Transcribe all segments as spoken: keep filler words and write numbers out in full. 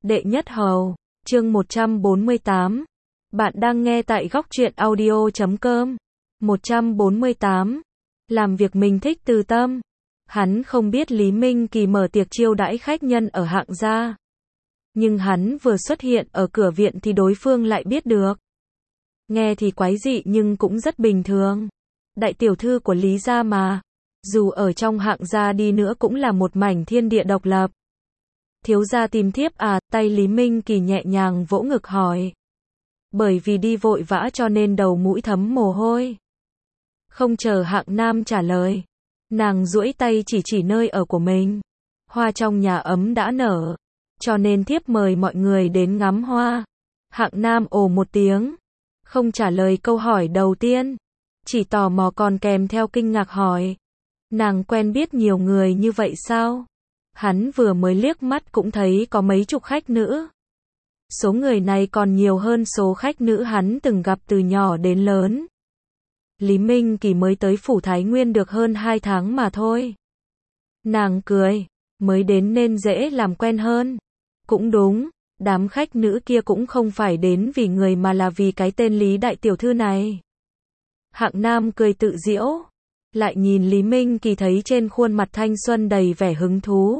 Đệ nhất hầu, chương một trăm bốn mươi tám. Bạn đang nghe tại góc truyện audio chấm com. một trăm bốn mươi tám. Làm việc mình thích từ tâm. Hắn không biết Lý Minh Kỳ mở tiệc chiêu đãi khách nhân ở Hạng gia. Nhưng hắn vừa xuất hiện ở cửa viện thì đối phương lại biết được. Nghe thì quái dị nhưng cũng rất bình thường. Đại tiểu thư của Lý gia mà. Dù ở trong Hạng gia đi nữa cũng là một mảnh thiên địa độc lập. Thiếu gia tìm thiếp à, tay Lý Minh Kỳ nhẹ nhàng vỗ ngực hỏi. Bởi vì đi vội vã cho nên đầu mũi thấm mồ hôi. Không chờ Hạng Nam trả lời. Nàng duỗi tay chỉ chỉ nơi ở của mình. Hoa trong nhà ấm đã nở. Cho nên thiếp mời mọi người đến ngắm hoa. Hạng Nam ồ một tiếng. Không trả lời câu hỏi đầu tiên. Chỉ tò mò còn kèm theo kinh ngạc hỏi. Nàng quen biết nhiều người như vậy sao? Hắn vừa mới liếc mắt cũng thấy có mấy chục khách nữ. Số người này còn nhiều hơn số khách nữ hắn từng gặp từ nhỏ đến lớn. Lý Minh Kỳ mới tới phủ Thái Nguyên được hơn hai tháng mà thôi. Nàng cười, mới đến nên dễ làm quen hơn. Cũng đúng, đám khách nữ kia cũng không phải đến vì người mà là vì cái tên Lý đại tiểu thư này. Hạng Nam cười tự giễu. Lại nhìn Lý Minh Kỳ thấy trên khuôn mặt thanh xuân đầy vẻ hứng thú.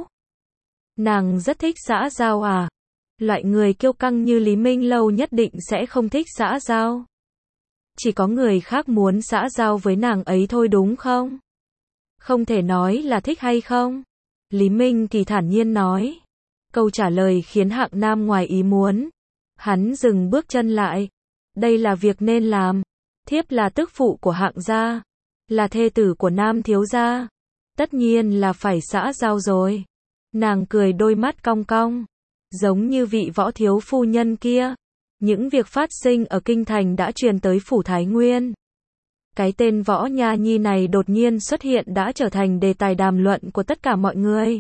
Nàng rất thích xã giao à? Loại người kiêu căng như Lý Minh Lâu nhất định sẽ không thích xã giao. Chỉ có người khác muốn xã giao với nàng ấy thôi đúng không? Không thể nói là thích hay không? Lý Minh Kỳ thản nhiên nói. Câu trả lời khiến Hạng Nam ngoài ý muốn. Hắn dừng bước chân lại. Đây là việc nên làm. Thiếp là tức phụ của Hạng gia. Là thê tử của Nam thiếu gia. Tất nhiên là phải xã giao rồi. Nàng cười đôi mắt cong cong. Giống như vị võ thiếu phu nhân kia. Những việc phát sinh ở kinh thành đã truyền tới phủ Thái Nguyên. Cái tên Võ Nha Nhi này đột nhiên xuất hiện đã trở thành đề tài đàm luận của tất cả mọi người.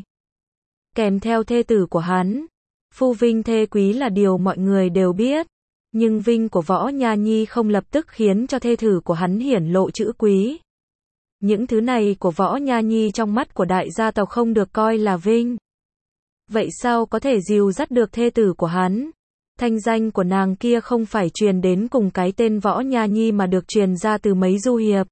Kèm theo thê tử của hắn. Phu vinh thê quý là điều mọi người đều biết. Nhưng vinh của Võ Nha Nhi không lập tức khiến cho thê tử của hắn hiển lộ chữ quý. Những thứ này của Võ Nha Nhi trong mắt của đại gia tộc không được coi là vinh. Vậy sao có thể dìu dắt được thê tử của hắn? Thanh danh của nàng kia không phải truyền đến cùng cái tên Võ Nha Nhi mà được truyền ra từ mấy du hiệp.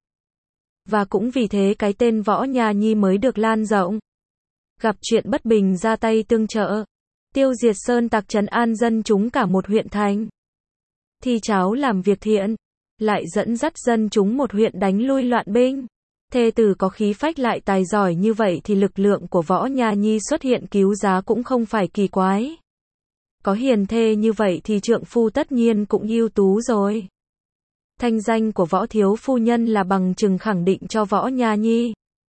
Và cũng vì thế cái tên Võ Nha Nhi mới được lan rộng. Gặp chuyện bất bình ra tay tương trợ. Tiêu diệt sơn tặc trấn an dân chúng cả một huyện thành. Thi cháo làm việc thiện. Lại dẫn dắt dân chúng một huyện đánh lui loạn binh. Thê tử có khí phách lại tài giỏi như vậy thì lực lượng của Võ Nha Nhi xuất hiện cứu giá cũng không phải kỳ quái. Có hiền thê như vậy thì trượng phu tất nhiên cũng ưu tú rồi. Thanh danh của Võ thiếu phu nhân là bằng chứng khẳng định cho Võ Nha Nhi.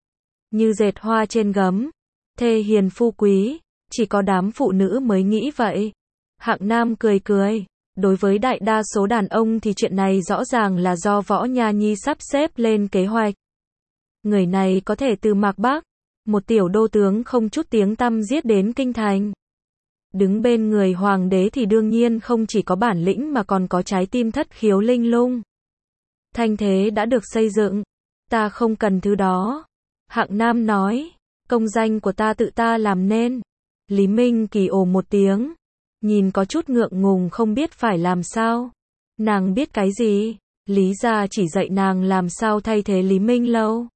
Như dệt hoa trên gấm. Thê hiền phu quý. Chỉ có đám phụ nữ mới nghĩ vậy. Hạng Nam cười cười. Đối với đại đa số đàn ông thì chuyện này rõ ràng là do Võ Nha Nhi sắp xếp lên kế hoạch. Người này có thể từ Mạc Bắc, một tiểu đô tướng không chút tiếng tăm giết đến kinh thành. Đứng bên người hoàng đế thì đương nhiên không chỉ có bản lĩnh mà còn có trái tim thất khiếu linh lung. Thanh thế đã được xây dựng. Ta không cần thứ đó. Hạng Nam nói. Công danh của ta tự ta làm nên. Lý Minh Kỳ ồ một tiếng. Nhìn có chút ngượng ngùng không biết phải làm sao. Nàng biết cái gì? Lý gia chỉ dạy nàng làm sao thay thế Lý Minh Lâu.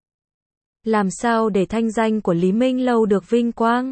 Làm sao để thanh danh của Lý Minh Lâu được vinh quang?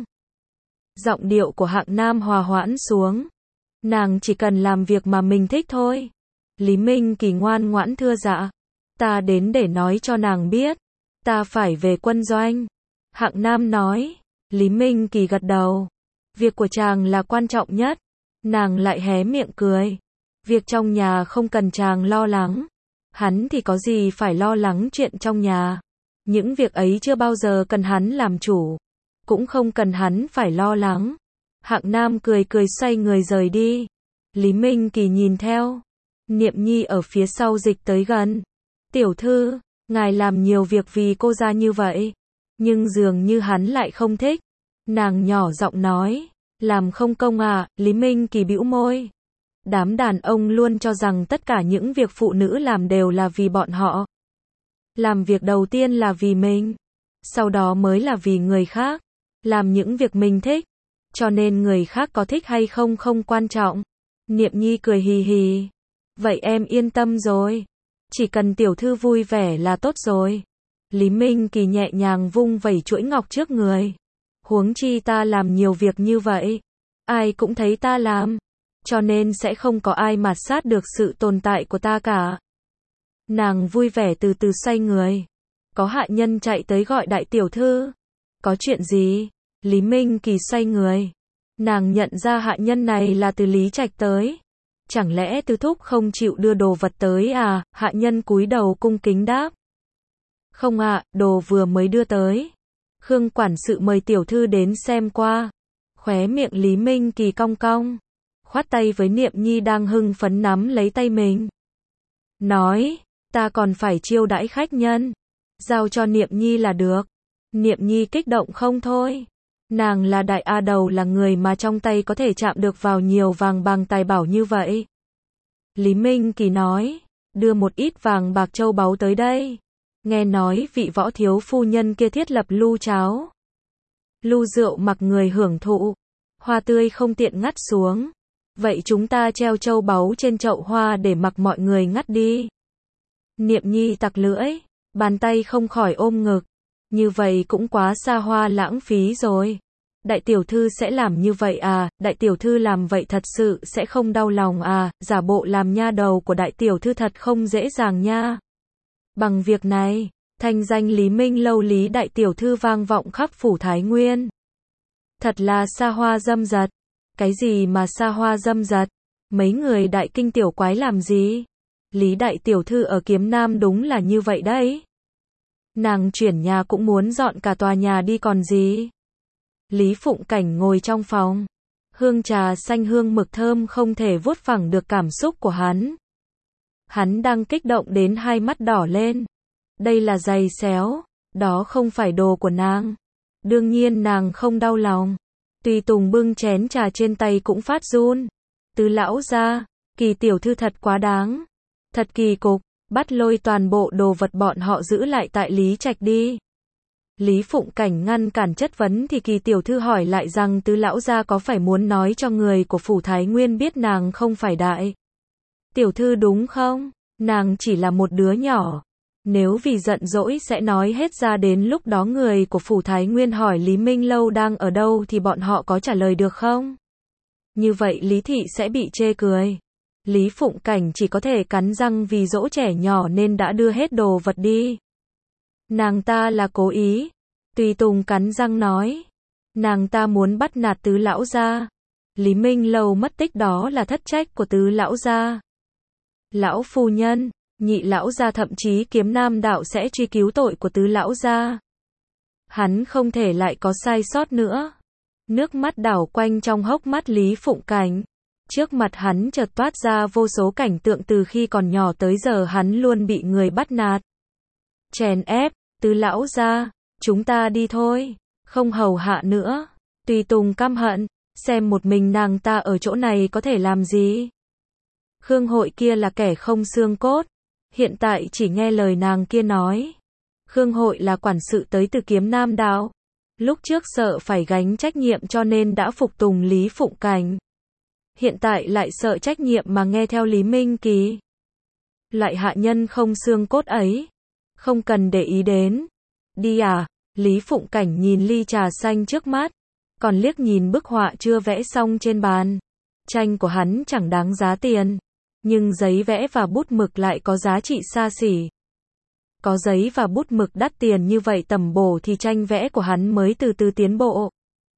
Giọng điệu của Hạng Nam hòa hoãn xuống. Nàng chỉ cần làm việc mà mình thích thôi. Lý Minh Kỳ ngoan ngoãn thưa dạ. Ta đến để nói cho nàng biết. Ta phải về quân doanh. Hạng Nam nói. Lý Minh Kỳ gật đầu. Việc của chàng là quan trọng nhất. Nàng lại hé miệng cười. Việc trong nhà không cần chàng lo lắng. Hắn thì có gì phải lo lắng chuyện trong nhà. Những việc ấy chưa bao giờ cần hắn làm chủ. Cũng không cần hắn phải lo lắng. Hạng Nam cười cười xoay người rời đi. Lý Minh Kỳ nhìn theo. Niệm Nhi ở phía sau dịch tới gần. Tiểu thư, ngài làm nhiều việc vì cô gia như vậy. Nhưng dường như hắn lại không thích. Nàng nhỏ giọng nói. Làm không công à, Lý Minh Kỳ bĩu môi. Đám đàn ông luôn cho rằng tất cả những việc phụ nữ làm đều là vì bọn họ. Làm việc đầu tiên là vì mình. Sau đó mới là vì người khác. Làm những việc mình thích. cho nên người khác có thích hay không không quan trọng. Niệm Nhi cười hì hì. Vậy em yên tâm rồi. Chỉ cần tiểu thư vui vẻ là tốt rồi. Lý Minh Kỳ nhẹ nhàng vung vẩy chuỗi ngọc trước người. Huống chi ta làm nhiều việc như vậy. Ai cũng thấy ta làm. Cho nên sẽ không có ai mạt sát được sự tồn tại của ta cả. Nàng vui vẻ từ từ xoay người. Có hạ nhân chạy tới gọi đại tiểu thư. Có chuyện gì? Lý Minh Kỳ xoay người. Nàng nhận ra hạ nhân này là từ Lý Trạch tới. Chẳng lẽ Tứ Thúc không chịu đưa đồ vật tới à? Hạ nhân cúi đầu cung kính đáp. Không ạ, à, đồ vừa mới đưa tới. Khương quản sự mời tiểu thư đến xem qua. Khóe miệng Lý Minh Kỳ cong cong. Khoát tay với Niệm Nhi đang hưng phấn nắm lấy tay mình. Nói, ta còn phải chiêu đãi khách nhân. Giao cho Niệm Nhi là được. Niệm Nhi kích động không thôi. Nàng là đại a đầu, là người mà trong tay có thể chạm được vào nhiều vàng bạc tài bảo như vậy. Lý Minh Kỳ nói, đưa một ít vàng bạc châu báu tới đây. Nghe nói vị võ thiếu phu nhân kia thiết lập lu cháo. Lu rượu mặc người hưởng thụ. Hoa tươi không tiện ngắt xuống. Vậy chúng ta treo châu báu trên chậu hoa để mặc mọi người ngắt đi. Niệm Nhi tặc lưỡi, bàn tay không khỏi ôm ngực. Như vậy cũng quá xa hoa lãng phí rồi. Đại tiểu thư sẽ làm như vậy à? Đại tiểu thư làm vậy thật sự sẽ không đau lòng à? Giả bộ làm nha đầu của đại tiểu thư thật không dễ dàng nha. Bằng việc này, thanh danh Lý Minh Lâu Lý đại tiểu thư vang vọng khắp phủ Thái Nguyên. Thật là xa hoa dâm dật. Cái gì mà xa hoa dâm dật? Mấy người đại kinh tiểu quái làm gì? Lý đại tiểu thư ở Kiếm Nam đúng là như vậy đấy. Nàng chuyển nhà cũng muốn dọn cả tòa nhà đi còn gì. Lý Phụng Cảnh ngồi trong phòng. Hương trà xanh hương mực thơm không thể vuốt phẳng được cảm xúc của hắn. Hắn đang kích động đến hai mắt đỏ lên. Đây là giày xéo. Đó không phải đồ của nàng. Đương nhiên nàng không đau lòng. Tùy Tùng bưng chén trà trên tay cũng phát run. Tứ lão gia, Kỳ tiểu thư thật quá đáng. Thật kỳ cục. Bắt lôi toàn bộ đồ vật bọn họ giữ lại tại Lý Trạch đi. Lý Phụng Cảnh ngăn cản chất vấn thì Kỳ tiểu thư hỏi lại rằng Tứ lão gia có phải muốn nói cho người của phủ Thái Nguyên biết nàng không phải đại tiểu thư đúng không? Nàng chỉ là một đứa nhỏ. Nếu vì giận dỗi sẽ nói hết ra, đến lúc đó người của phủ Thái Nguyên hỏi Lý Minh Lâu đang ở đâu thì bọn họ có trả lời được không? Như vậy Lý thị sẽ bị chê cười. Lý Phụng Cảnh chỉ có thể cắn răng vì dỗ trẻ nhỏ nên đã đưa hết đồ vật đi. Nàng ta là cố ý. Tùy Tùng cắn răng nói. Nàng ta muốn bắt nạt Tứ lão gia. Lý Minh Lâu mất tích đó là thất trách của Tứ lão gia. Lão phu nhân, Nhị lão gia thậm chí Kiếm Nam đạo sẽ truy cứu tội của Tứ lão gia. Hắn không thể lại có sai sót nữa. Nước mắt đảo quanh trong hốc mắt Lý Phụng Cảnh. Trước mặt hắn chợt toát ra vô số cảnh tượng từ khi còn nhỏ tới giờ hắn luôn bị người bắt nạt. Chèn ép, Tứ lão gia, chúng ta đi thôi, không hầu hạ nữa. Tùy Tùng căm hận, xem một mình nàng ta ở chỗ này có thể làm gì. Khương Hội kia là kẻ không xương cốt, hiện tại chỉ nghe lời nàng kia nói. Khương Hội là quản sự tới từ Kiếm Nam đạo. Lúc trước sợ phải gánh trách nhiệm cho nên đã phục tùng Lý Phụng Cảnh. Hiện tại lại sợ trách nhiệm mà nghe theo Lý Minh Kỳ. Loại hạ nhân không xương cốt ấy, không cần để ý đến. Đi à? Lý Phụng Cảnh nhìn ly trà xanh trước mắt, còn liếc nhìn bức họa chưa vẽ xong trên bàn. Tranh của hắn chẳng đáng giá tiền, nhưng giấy vẽ và bút mực lại có giá trị xa xỉ. Có giấy và bút mực đắt tiền như vậy tầm bổ thì tranh vẽ của hắn mới từ từ tiến bộ.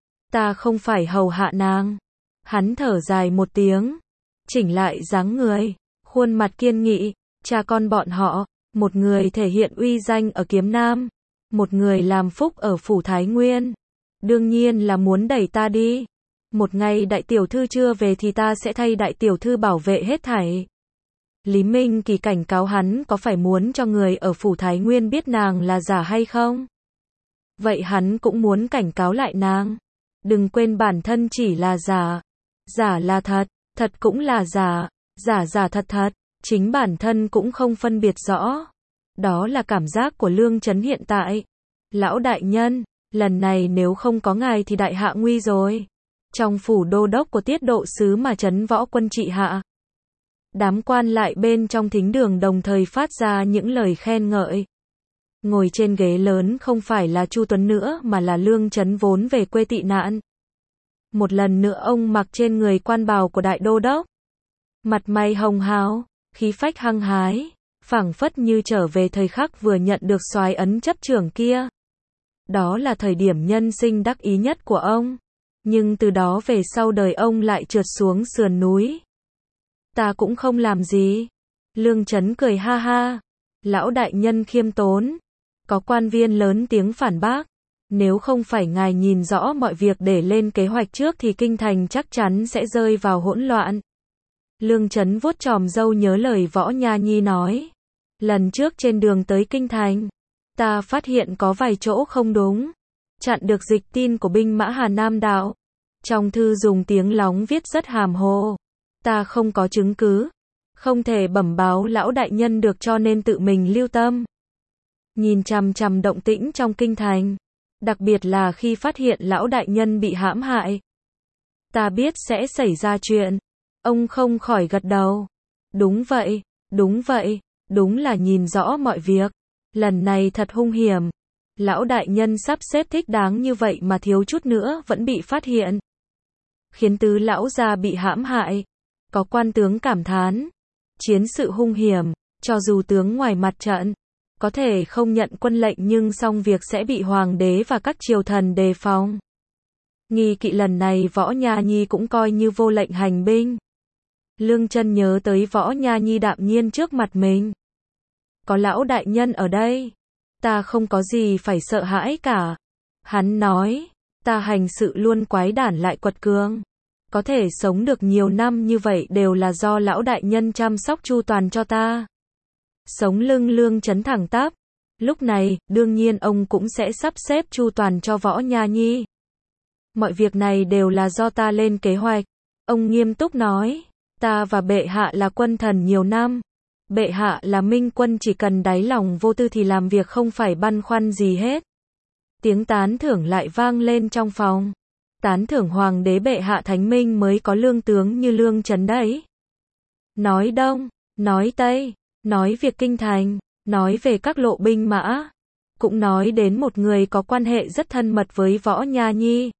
Ta không phải hầu hạ nàng. Hắn thở dài một tiếng, chỉnh lại dáng người, khuôn mặt kiên nghị. Cha con bọn họ, một người thể hiện uy danh ở Kiếm Nam, một người làm phúc ở phủ Thái Nguyên. Đương nhiên là muốn đẩy ta đi. Một ngày đại tiểu thư chưa về thì ta sẽ thay đại tiểu thư bảo vệ hết thảy. Lý Minh Kỳ cảnh cáo hắn có phải muốn cho người ở phủ Thái Nguyên biết nàng là giả hay không? Vậy hắn cũng muốn cảnh cáo lại nàng. Đừng quên bản thân chỉ là giả. Giả là thật, thật cũng là giả. Giả giả thật thật, chính bản thân cũng không phân biệt rõ. Đó là cảm giác của Lương Chấn hiện tại. Lão đại nhân, lần này nếu không có ngài thì đại hạ nguy rồi. trong phủ đô đốc của tiết độ sứ mà trấn võ quân trị hạ. Đám quan lại bên trong thính đường đồng thời phát ra những lời khen ngợi. Ngồi trên ghế lớn không phải là Chu Tuấn nữa mà là Lương Chấn vốn về quê tị nạn. Một lần nữa ông mặc trên người quan bào của đại đô đốc. Mặt mày hồng hào, khí phách hăng hái, phảng phất như trở về thời khắc vừa nhận được soái ấn chấp trưởng kia. Đó là thời điểm nhân sinh đắc ý nhất của ông. Nhưng từ đó về sau đời ông lại trượt xuống sườn núi. Ta cũng không làm gì. Lương Chấn cười ha ha. Lão đại nhân khiêm tốn. Có quan viên lớn tiếng phản bác. Nếu không phải ngài nhìn rõ mọi việc để lên kế hoạch trước thì kinh thành chắc chắn sẽ rơi vào hỗn loạn. Lương Chấn vuốt chòm râu nhớ lời Võ Nha Nhi nói. Lần trước trên đường tới kinh thành, ta phát hiện có vài chỗ không đúng. Chặn được dịch tin của binh mã Hà Nam Đạo. Trong thư dùng tiếng lóng viết rất hàm hồ. Ta không có chứng cứ. Không thể bẩm báo lão đại nhân được cho nên tự mình lưu tâm. Nhìn chằm chằm động tĩnh trong kinh thành. Đặc biệt là khi phát hiện lão đại nhân bị hãm hại. Ta biết sẽ xảy ra chuyện. Ông không khỏi gật đầu. Đúng vậy, đúng vậy, đúng là nhìn rõ mọi việc. Lần này thật hung hiểm. Lão đại nhân sắp xếp thích đáng như vậy mà thiếu chút nữa vẫn bị phát hiện. Khiến tứ lão gia bị hãm hại. Có quan tướng cảm thán. Chiến sự hung hiểm, cho dù tướng ngoài mặt trận có thể không nhận quân lệnh nhưng xong việc sẽ bị hoàng đế và các triều thần đề phòng. Nghi kỵ lần này Võ Nha Nhi cũng coi như vô lệnh hành binh. Lương Chân nhớ tới Võ Nha Nhi đạm nhiên trước mặt mình. Có lão đại nhân ở đây, ta không có gì phải sợ hãi cả. Hắn nói, ta hành sự luôn quái đản lại quật cường. Có thể sống được nhiều năm như vậy đều là do lão đại nhân chăm sóc chu toàn cho ta. Sống lưng Lương Chấn thẳng tắp. Lúc này, đương nhiên ông cũng sẽ sắp xếp chu toàn cho Võ Nha Nhi. Mọi việc này đều là do ta lên kế hoạch. Ông nghiêm túc nói, ta và bệ hạ là quân thần nhiều năm. Bệ hạ là minh quân chỉ cần đáy lòng vô tư thì làm việc không phải băn khoăn gì hết. Tiếng tán thưởng lại vang lên trong phòng. Tán thưởng hoàng đế bệ hạ thánh minh mới có lương tướng như Lương Chấn đấy. Nói đông, nói tây, nói việc kinh thành, nói về các lộ binh mã. Cũng nói đến một người có quan hệ rất thân mật với Võ Nha Nhi.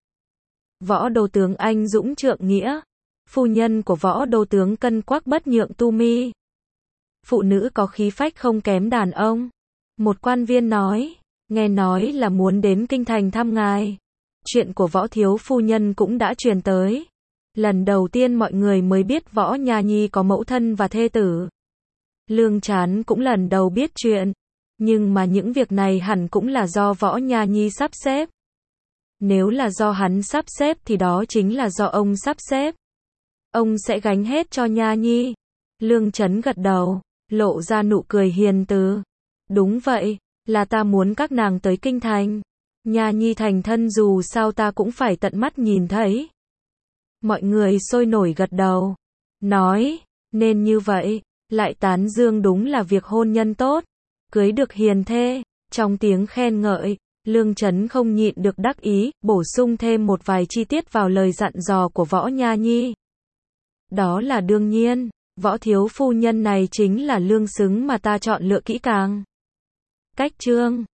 Võ đô tướng anh dũng trượng nghĩa. Phu nhân của Võ đô tướng cân quắc bất nhượng tu mi. Phụ nữ có khí phách không kém đàn ông. Một quan viên nói, nghe nói là muốn đến kinh thành thăm ngài. Chuyện của Võ thiếu phu nhân cũng đã truyền tới. Lần đầu tiên mọi người mới biết Võ Nha Nhi có mẫu thân và thê tử. Lương Chán cũng lần đầu biết chuyện. Nhưng mà những việc này hẳn cũng là do Võ Nha Nhi sắp xếp. Nếu là do hắn sắp xếp thì đó chính là do ông sắp xếp. Ông sẽ gánh hết cho Nha Nhi. Lương Chấn gật đầu, lộ ra nụ cười hiền từ. Đúng vậy, là ta muốn các nàng tới kinh thành. Nha Nhi thành thân dù sao ta cũng phải tận mắt nhìn thấy. Mọi người sôi nổi gật đầu. Nói, nên như vậy, lại tán dương đúng là việc hôn nhân tốt. Cưới được hiền thê. Trong tiếng khen ngợi, Lương Chấn không nhịn được đắc ý, bổ sung thêm một vài chi tiết vào lời dặn dò của Võ Nha Nhi. Đó là đương nhiên, Võ thiếu phu nhân này chính là lương xứng mà ta chọn lựa kỹ càng. Cách chương